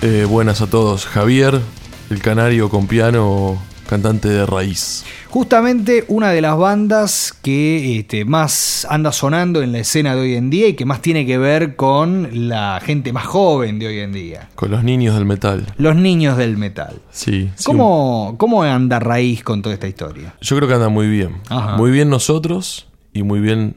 Buenas a todos. Javier, el canario con piano, cantante de raíz. Justamente una de las bandas que más anda sonando en la escena de hoy en día y que más tiene que ver con la gente más joven de hoy en día. Con los niños del metal. Los niños del metal. Sí. ¿Cómo anda Raíz con toda esta historia? Yo creo que anda muy bien. Ajá. Muy bien nosotros y muy bien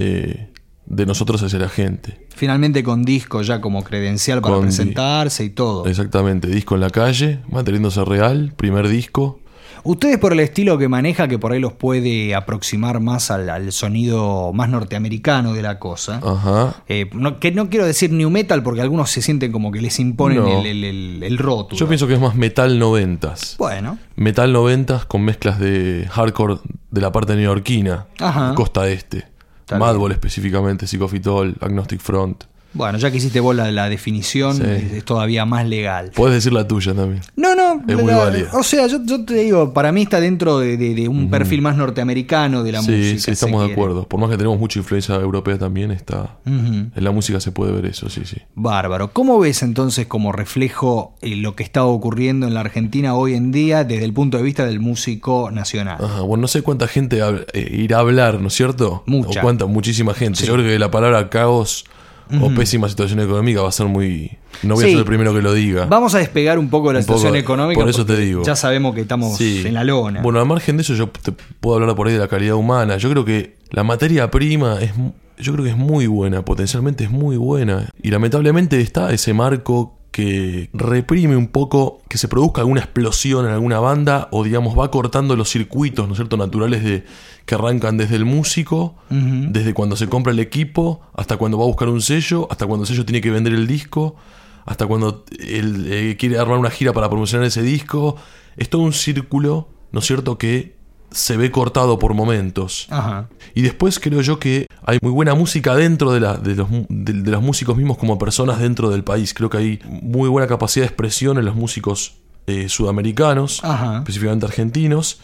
de nosotros hacia la gente. Finalmente con disco ya como credencial para presentarse y todo. Exactamente, disco en la calle, manteniéndose real, primer disco. Ustedes por el estilo que maneja, que por ahí los puede aproximar más al sonido más norteamericano de la cosa. Ajá. Que no quiero decir new metal porque algunos se sienten como que les imponen No. el rótulo. Yo pienso que es más metal 90s. Bueno. Metal 90s con mezclas de hardcore de la parte neoyorquina, Ajá. costa este. Está Madball bien. específicamente, Psicofitol, Agnostic Front. Bueno, ya que hiciste vos la definición, Sí. es todavía más legal. Puedes decir la tuya también. No, Es muy válida. o sea, yo te digo, para mí está dentro de un perfil más norteamericano de la música. Sí, estamos de quiere. acuerdo. Por más que tenemos mucha influencia europea también, está Ujú. en la música se puede ver eso, sí. Bárbaro. ¿Cómo ves entonces como reflejo lo que está ocurriendo en la Argentina hoy en día desde el punto de vista del músico nacional? Ajá, bueno, no sé cuánta gente irá a hablar, ¿no es cierto? Mucha. Muchísima gente. Sí. Yo creo que la palabra caos o pésima situación económica va a ser muy... No voy a Sí. ser el primero que lo diga. Vamos a despegar un poco de la Un poco, situación económica. por eso te porque digo. Ya sabemos que estamos Sí. en la lona. Bueno, al margen de eso, yo te puedo hablar por ahí de la calidad humana. Yo creo que la materia prima yo creo que es muy buena, potencialmente es muy buena. Y lamentablemente está ese marco que reprime un poco que se produzca alguna explosión en alguna banda o digamos va cortando los circuitos, ¿no es cierto?, naturales que arrancan desde el músico, Ujú. desde cuando se compra el equipo, hasta cuando va a buscar un sello, hasta cuando el sello tiene que vender el disco, hasta cuando él quiere armar una gira para promocionar ese disco. Es todo un círculo, ¿no es cierto?, que se ve cortado por momentos. Ajá. Y después creo yo que hay muy buena música dentro de los músicos mismos como personas dentro del país. Creo que hay muy buena capacidad de expresión en los músicos sudamericanos, Ajá. específicamente argentinos.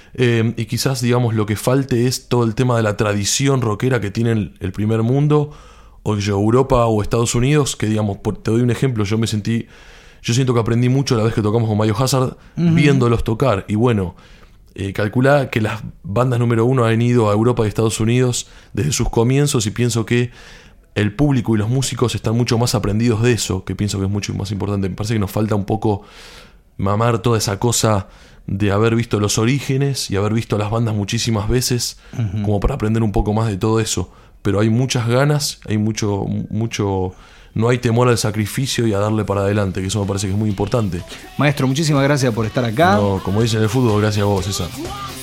Y quizás, digamos, lo que falte es todo el tema de la tradición rockera que tienen el primer mundo, o Europa o Estados Unidos, que digamos, te doy un ejemplo, yo siento que aprendí mucho la vez que tocamos con Biohazard, viéndolos tocar. Y bueno, calcula que las bandas número 1 han ido a Europa y Estados Unidos desde sus comienzos y pienso que el público y los músicos están mucho más aprendidos de eso, que pienso que es mucho más importante. Me parece que nos falta un poco mamar toda esa cosa de haber visto los orígenes y haber visto a las bandas muchísimas veces como para aprender un poco más de todo eso. Pero hay muchas ganas, hay mucho, no hay temor al sacrificio y a darle para adelante, que eso me parece que es muy importante. Maestro, muchísimas gracias por estar acá. No, como dicen en el fútbol, gracias a vos, César.